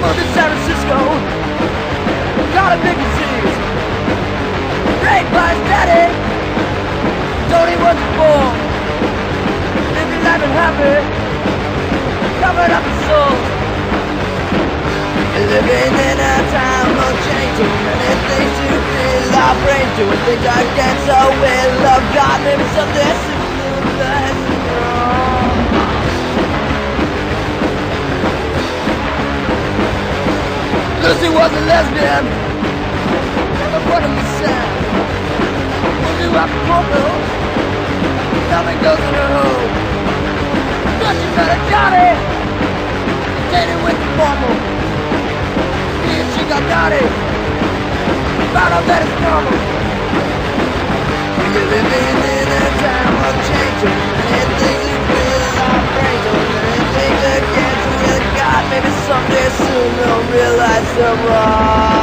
Moved to San Francisco, got a big disease. Raped by his daddy, told he wasn't born. Living life and happy, covered up his soul. Living in a time of change, too many things to fill our brains, doing things I can't so well. Love God, maybe someday soon we'll realize it's wrong. Lucy was a lesbian, never put him to sad. We'll do after porno, nothing goes in her hole. But you better Johnny, dated with the formal. She got naughty, found out that it's normal. You're living in a time of change, too many things to fill our brains, too many things against the will of God. Maybe someday soon they'll realize they're wrong.